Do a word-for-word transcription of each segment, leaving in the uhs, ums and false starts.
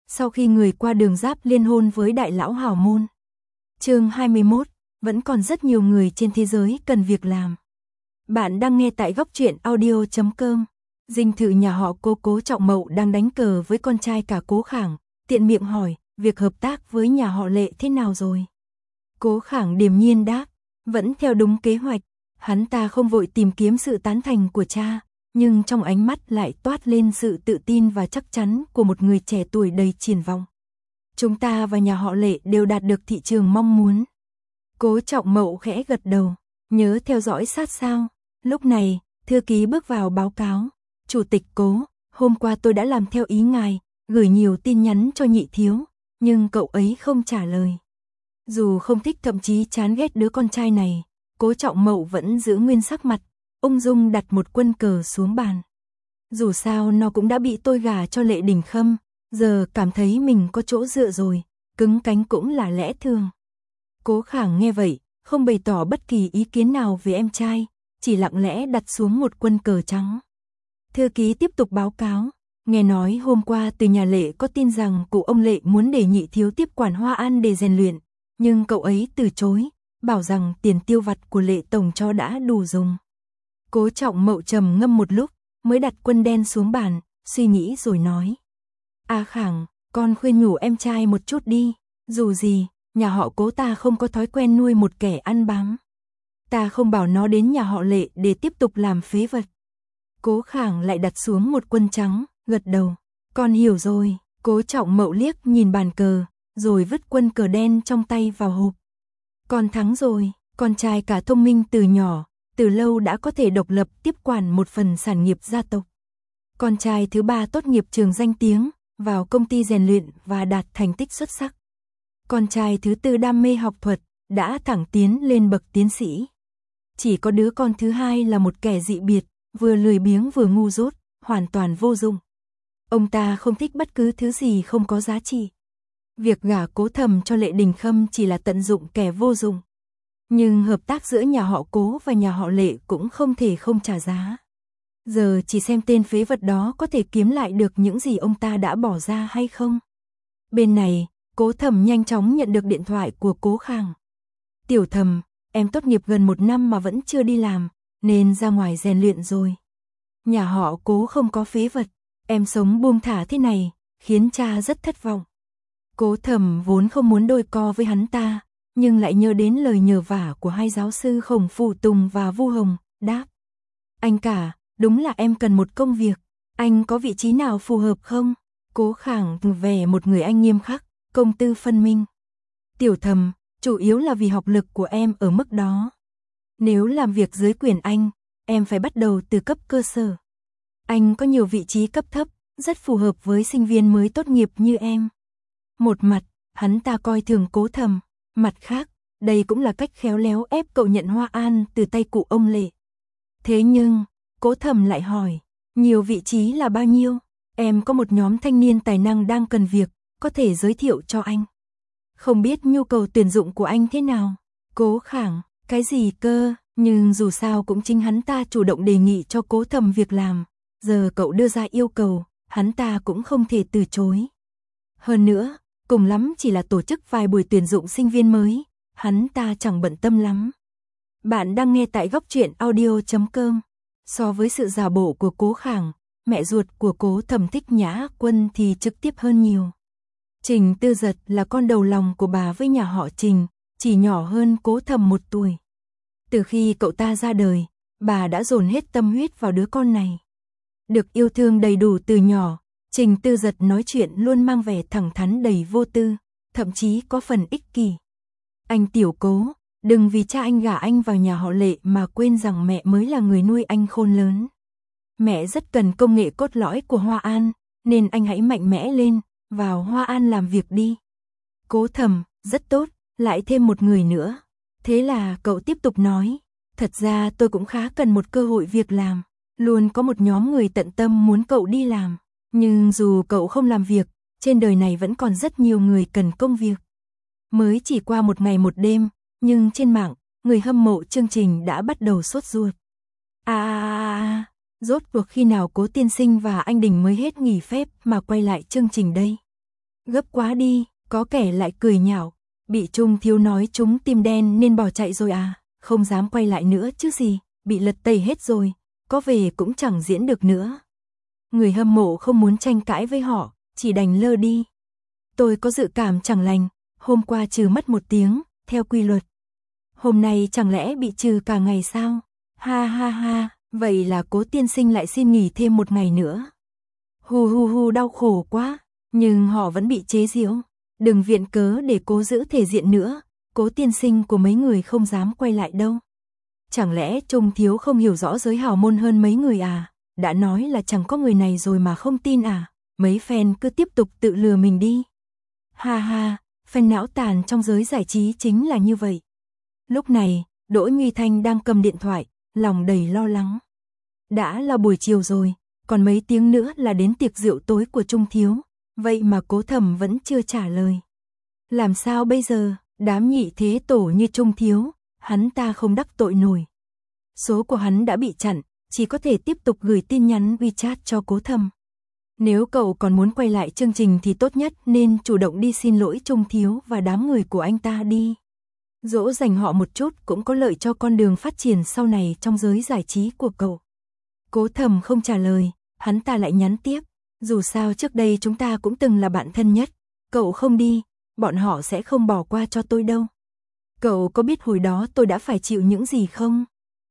sau khi người qua đường Giáp liên hôn với đại lão hào môn. Chương hai mươi mốt, vẫn còn rất nhiều người trên thế giới cần việc làm. Bạn đang nghe tại góc truyện audio chấm com. Dinh thự nhà họ Cố Cố Trọng Mậu đang đánh cờ với con trai cả Cố Khảng, tiện miệng hỏi, việc hợp tác với nhà họ Lệ thế nào rồi? Cố Khảng điềm nhiên đáp, vẫn theo đúng kế hoạch. Hắn ta không vội tìm kiếm sự tán thành của cha, nhưng trong ánh mắt lại toát lên sự tự tin và chắc chắn của một người trẻ tuổi đầy triển vọng. Chúng ta và nhà họ Lệ đều đạt được thị trường mong muốn. Cố Trọng Mậu khẽ gật đầu, nhớ theo dõi sát sao. Lúc này, thư ký bước vào báo cáo. Chủ tịch Cố, hôm qua tôi đã làm theo ý ngài, gửi nhiều tin nhắn cho nhị thiếu, nhưng cậu ấy không trả lời. Dù không thích thậm chí chán ghét đứa con trai này, Cố Trọng Mậu vẫn giữ nguyên sắc mặt, ung dung đặt một quân cờ xuống bàn. Dù sao nó cũng đã bị tôi gả cho Lệ Đình Khâm, giờ cảm thấy mình có chỗ dựa rồi, cứng cánh cũng là lẽ thường. Cố Khảng nghe vậy, không bày tỏ bất kỳ ý kiến nào về em trai, chỉ lặng lẽ đặt xuống một quân cờ trắng. Thư ký tiếp tục báo cáo, nghe nói hôm qua từ nhà Lệ có tin rằng cụ ông Lệ muốn để nhị thiếu tiếp quản Hoa An để rèn luyện, nhưng cậu ấy từ chối, bảo rằng tiền tiêu vặt của Lệ tổng cho đã đủ dùng. Cố Trọng Mậu trầm ngâm một lúc, mới đặt quân đen xuống bàn, suy nghĩ rồi nói. A Khảng, con khuyên nhủ em trai một chút đi, dù gì, nhà họ Cố ta không có thói quen nuôi một kẻ ăn bám. Ta không bảo nó đến nhà họ Lệ để tiếp tục làm phế vật. Cố Khảng lại đặt xuống một quân trắng, gật đầu. Con hiểu rồi. Cố Trọng Mậu liếc nhìn bàn cờ, rồi vứt quân cờ đen trong tay vào hộp. Con thắng rồi, con trai cả thông minh từ nhỏ, từ lâu đã có thể độc lập tiếp quản một phần sản nghiệp gia tộc. Con trai thứ ba tốt nghiệp trường danh tiếng, vào công ty rèn luyện và đạt thành tích xuất sắc. Con trai thứ tư đam mê học thuật, đã thẳng tiến lên bậc tiến sĩ. Chỉ có đứa con thứ hai là một kẻ dị biệt, vừa lười biếng vừa ngu dốt, hoàn toàn vô dụng. Ông ta không thích bất cứ thứ gì không có giá trị. Việc gả Cố Thầm cho Lệ Đình Khâm chỉ là tận dụng kẻ vô dụng. Nhưng hợp tác giữa nhà họ Cố và nhà họ Lệ cũng không thể không trả giá. Giờ chỉ xem tên phế vật đó có thể kiếm lại được những gì ông ta đã bỏ ra hay không. Bên này, Cố Thầm nhanh chóng nhận được điện thoại của Cố Khảng. Tiểu Thầm, em tốt nghiệp gần một năm mà vẫn chưa đi làm, nên ra ngoài rèn luyện rồi. Nhà họ Cố không có phế vật, em sống buông thả thế này, khiến cha rất thất vọng. Cố Thầm vốn không muốn đôi co với hắn ta, nhưng lại nhớ đến lời nhờ vả của hai giáo sư Khổng Phụ Tùng và Vu Hồng, đáp. Anh cả, đúng là em cần một công việc, anh có vị trí nào phù hợp không? Cố Khảng về một người anh nghiêm khắc, công tư phân minh. Tiểu Thầm, chủ yếu là vì học lực của em ở mức đó. Nếu làm việc dưới quyền anh, em phải bắt đầu từ cấp cơ sở. Anh có nhiều vị trí cấp thấp, rất phù hợp với sinh viên mới tốt nghiệp như em. Một mặt, hắn ta coi thường Cố Thầm, mặt khác, đây cũng là cách khéo léo ép cậu nhận Hoa An từ tay cụ ông Lệ. Thế nhưng, Cố Thầm lại hỏi, nhiều vị trí là bao nhiêu? Em có một nhóm thanh niên tài năng đang cần việc, có thể giới thiệu cho anh. Không biết nhu cầu tuyển dụng của anh thế nào? Cố Khảng, cái gì cơ? Nhưng dù sao cũng chính hắn ta chủ động đề nghị cho Cố Thầm việc làm. Giờ cậu đưa ra yêu cầu, hắn ta cũng không thể từ chối. Hơn nữa, cùng lắm chỉ là tổ chức vài buổi tuyển dụng sinh viên mới, hắn ta chẳng bận tâm lắm. Bạn đang nghe tại góc truyện audio chấm com. So với sự giả bộ của Cố Khảng, mẹ ruột của Cố Thầm thích Nhã Quân thì trực tiếp hơn nhiều. Trình Tư Giật là con đầu lòng của bà với nhà họ Trình, chỉ nhỏ hơn Cố Thầm một tuổi. Từ khi cậu ta ra đời, bà đã dồn hết tâm huyết vào đứa con này. Được yêu thương đầy đủ từ nhỏ, Trình Tư Giật nói chuyện luôn mang vẻ thẳng thắn đầy vô tư, thậm chí có phần ích kỷ. Anh Tiểu Cố, đừng vì cha anh gả anh vào nhà họ Lệ mà quên rằng mẹ mới là người nuôi anh khôn lớn. Mẹ rất cần công nghệ cốt lõi của Hoa An, nên anh hãy mạnh mẽ lên, vào Hoa An làm việc đi. Cố Thầm, rất tốt, lại thêm một người nữa. Thế là cậu tiếp tục nói, thật ra tôi cũng khá cần một cơ hội việc làm, luôn có một nhóm người tận tâm muốn cậu đi làm. Nhưng dù cậu không làm việc, trên đời này vẫn còn rất nhiều người cần công việc. Mới chỉ qua một ngày một đêm, nhưng trên mạng, người hâm mộ chương trình đã bắt đầu sốt ruột. À, à, à, rốt cuộc khi nào Cố tiên sinh và anh Đình mới hết nghỉ phép mà quay lại chương trình đây? Gấp quá đi, có kẻ lại cười nhạo, bị Trung Thiếu nói trúng tim đen nên bỏ chạy rồi à, không dám quay lại nữa chứ gì, bị lật tẩy hết rồi, có về cũng chẳng diễn được nữa. Người hâm mộ không muốn tranh cãi với họ, chỉ đành lơ đi. Tôi có dự cảm chẳng lành, hôm qua trừ mất một tiếng, theo quy luật. Hôm nay chẳng lẽ bị trừ cả ngày sao? Ha ha ha, vậy là Cố tiên sinh lại xin nghỉ thêm một ngày nữa. Hu hu hu, đau khổ quá, nhưng họ vẫn bị chế giễu. Đừng viện cớ để Cố giữ thể diện nữa, Cố tiên sinh của mấy người không dám quay lại đâu. Chẳng lẽ Trung Thiếu không hiểu rõ giới hào môn hơn mấy người à? Đã nói là chẳng có người này rồi mà không tin à? Mấy fan cứ tiếp tục tự lừa mình đi. Ha ha, fan não tàn trong giới giải trí chính là như vậy. Lúc này, Đỗ Nguy Thanh đang cầm điện thoại, lòng đầy lo lắng. Đã là buổi chiều rồi, còn mấy tiếng nữa là đến tiệc rượu tối của Trung Thiếu, vậy mà Cố Thầm vẫn chưa trả lời. Làm sao bây giờ, đám nhị thế tổ như Trung Thiếu, hắn ta không đắc tội nổi. Số của hắn đã bị chặn, chỉ có thể tiếp tục gửi tin nhắn WeChat cho Cố Thầm. Nếu cậu còn muốn quay lại chương trình thì tốt nhất nên chủ động đi xin lỗi Trung Thiếu và đám người của anh ta đi. Dỗ dành họ một chút cũng có lợi cho con đường phát triển sau này trong giới giải trí của cậu. Cố Thầm không trả lời, hắn ta lại nhắn tiếp. Dù sao trước đây chúng ta cũng từng là bạn thân nhất, cậu không đi, bọn họ sẽ không bỏ qua cho tôi đâu. Cậu có biết hồi đó tôi đã phải chịu những gì không?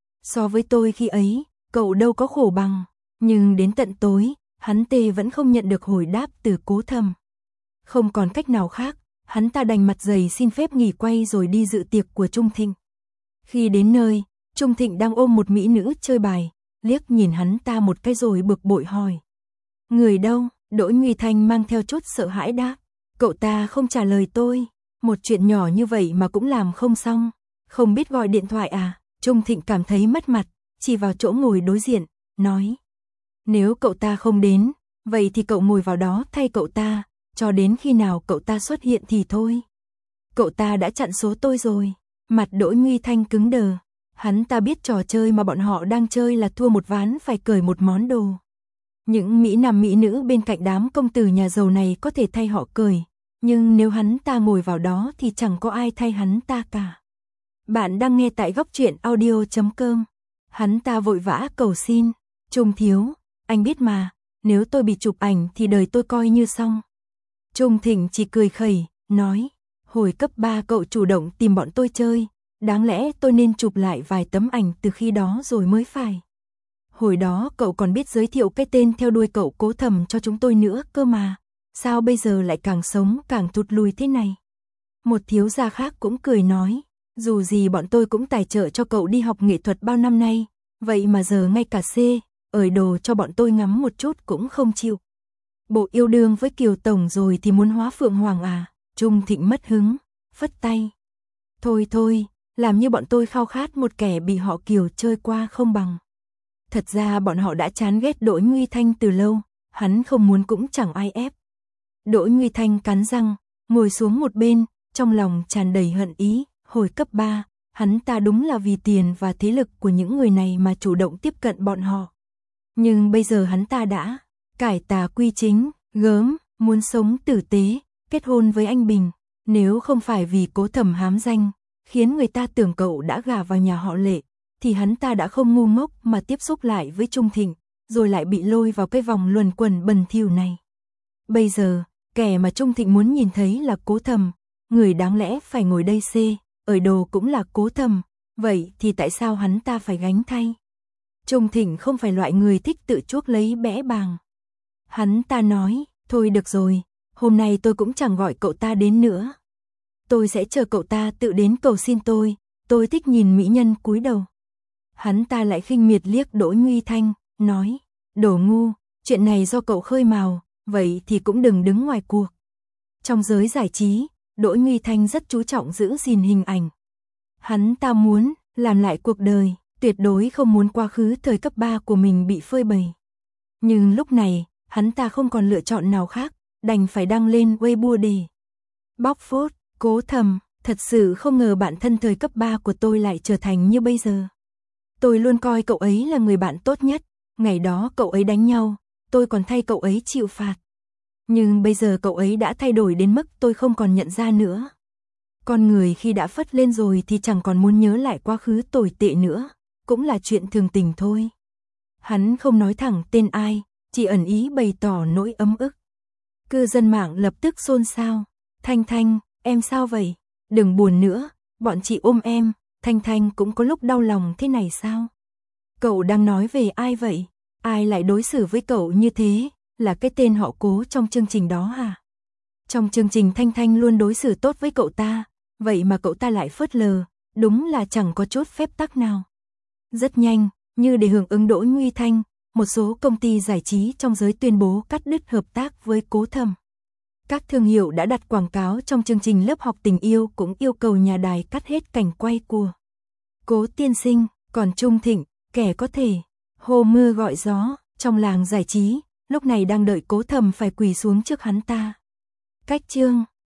So với tôi khi ấy, cậu đâu có khổ bằng, nhưng đến tận tối, hắn tê vẫn không nhận được hồi đáp từ Cố Thầm. Không còn cách nào khác, hắn ta đành mặt dày xin phép nghỉ quay rồi đi dự tiệc của Trung Thịnh. Khi đến nơi, Trung Thịnh đang ôm một mỹ nữ chơi bài, liếc nhìn hắn ta một cái rồi bực bội hỏi. Người đâu? Đỗ Nguy Thanh mang theo chút sợ hãi đáp. Cậu ta không trả lời tôi, một chuyện nhỏ như vậy mà cũng làm không xong, không biết gọi điện thoại à? Trung Thịnh cảm thấy mất mặt, chỉ vào chỗ ngồi đối diện, nói. Nếu cậu ta không đến, vậy thì cậu ngồi vào đó thay cậu ta, cho đến khi nào cậu ta xuất hiện thì thôi. Cậu ta đã chặn số tôi rồi. Mặt Đỗ Nguy Thanh cứng đờ, hắn ta biết trò chơi mà bọn họ đang chơi là thua một ván phải cởi một món đồ. Những mỹ nam mỹ nữ bên cạnh đám công tử nhà giàu này có thể thay họ cởi, nhưng nếu hắn ta ngồi vào đó thì chẳng có ai thay hắn ta cả. Bạn đang nghe tại góc truyện audio chấm com. Hắn ta vội vã cầu xin. Trung Thiếu, anh biết mà, nếu tôi bị chụp ảnh thì đời tôi coi như xong. Trung Thịnh chỉ cười khẩy, nói. Hồi cấp ba cậu chủ động tìm bọn tôi chơi, đáng lẽ tôi nên chụp lại vài tấm ảnh từ khi đó rồi mới phải. Hồi đó cậu còn biết giới thiệu cái tên theo đuôi cậu Cố Thầm cho chúng tôi nữa cơ mà. Sao bây giờ lại càng sống càng thụt lùi thế này? Một thiếu gia khác cũng cười nói. Dù gì bọn tôi cũng tài trợ cho cậu đi học nghệ thuật bao năm nay, vậy mà giờ ngay cả C, ởi đồ cho bọn tôi ngắm một chút cũng không chịu. Bộ yêu đương với Kiều Tổng rồi thì muốn hóa Phượng Hoàng à? Trung Thịnh mất hứng, phất tay. Thôi thôi, làm như bọn tôi khao khát một kẻ bị họ Kiều chơi qua không bằng. Thật ra bọn họ đã chán ghét Đỗ Nguy Thanh từ lâu, hắn không muốn cũng chẳng ai ép. Đỗ Nguy Thanh cắn răng, ngồi xuống một bên, trong lòng tràn đầy hận ý. Hồi cấp ba, hắn ta đúng là vì tiền và thế lực của những người này mà chủ động tiếp cận bọn họ. Nhưng bây giờ hắn ta đã cải tà quy chính, gớm, muốn sống tử tế, kết hôn với anh Bình. Nếu không phải vì Cố Thầm hám danh, khiến người ta tưởng cậu đã gả vào nhà họ Lệ, thì hắn ta đã không ngu ngốc mà tiếp xúc lại với Trung Thịnh, rồi lại bị lôi vào cái vòng luẩn quẩn bẩn thỉu này. Bây giờ, kẻ mà Trung Thịnh muốn nhìn thấy là Cố Thầm, người đáng lẽ phải ngồi đây C, ởi đồ cũng là Cố Thầm, vậy thì tại sao hắn ta phải gánh thay? Trung Thịnh không phải loại người thích tự chuốc lấy bẽ bàng. Hắn ta nói, thôi được rồi, hôm nay tôi cũng chẳng gọi cậu ta đến nữa. Tôi sẽ chờ cậu ta tự đến cầu xin tôi, tôi thích nhìn mỹ nhân cúi đầu. Hắn ta lại khinh miệt liếc Đỗ Nguy Thanh, nói, đồ ngu, chuyện này do cậu khơi mào, vậy thì cũng đừng đứng ngoài cuộc. Trong giới giải trí, Đỗ Nguy Thanh rất chú trọng giữ gìn hình ảnh. Hắn ta muốn làm lại cuộc đời, tuyệt đối không muốn quá khứ thời cấp ba của mình bị phơi bày. Nhưng lúc này, hắn ta không còn lựa chọn nào khác, đành phải đăng lên Weibo để bóc phốt. Cố Thầm, thật sự không ngờ bạn thân thời cấp ba của tôi lại trở thành như bây giờ. Tôi luôn coi cậu ấy là người bạn tốt nhất, ngày đó cậu ấy đánh nhau, tôi còn thay cậu ấy chịu phạt. Nhưng bây giờ cậu ấy đã thay đổi đến mức tôi không còn nhận ra nữa. Con người khi đã phất lên rồi thì chẳng còn muốn nhớ lại quá khứ tồi tệ nữa, cũng là chuyện thường tình thôi. Hắn không nói thẳng tên ai, chỉ ẩn ý bày tỏ nỗi ấm ức. Cư dân mạng lập tức xôn xao. Thanh Thanh, em sao vậy? Đừng buồn nữa, bọn chị ôm em. Thanh Thanh cũng có lúc đau lòng thế này sao? Cậu đang nói về ai vậy? Ai lại đối xử với cậu như thế? Là cái tên họ Cố trong chương trình đó hả? Trong chương trình Thanh Thanh luôn đối xử tốt với cậu ta, vậy mà cậu ta lại phớt lờ, đúng là chẳng có chút phép tắc nào. Rất nhanh, như để hưởng ứng Đỗ Nguy Thanh, một số công ty giải trí trong giới tuyên bố cắt đứt hợp tác với Cố Thầm. Các thương hiệu đã đặt quảng cáo trong chương trình lớp học tình yêu cũng yêu cầu nhà đài cắt hết cảnh quay của Cố tiên sinh, còn Trung Thịnh, kẻ có thể hô mưa gọi gió trong làng giải trí, lúc này đang đợi Cố Thầm phải quỳ xuống trước hắn ta. Cách chương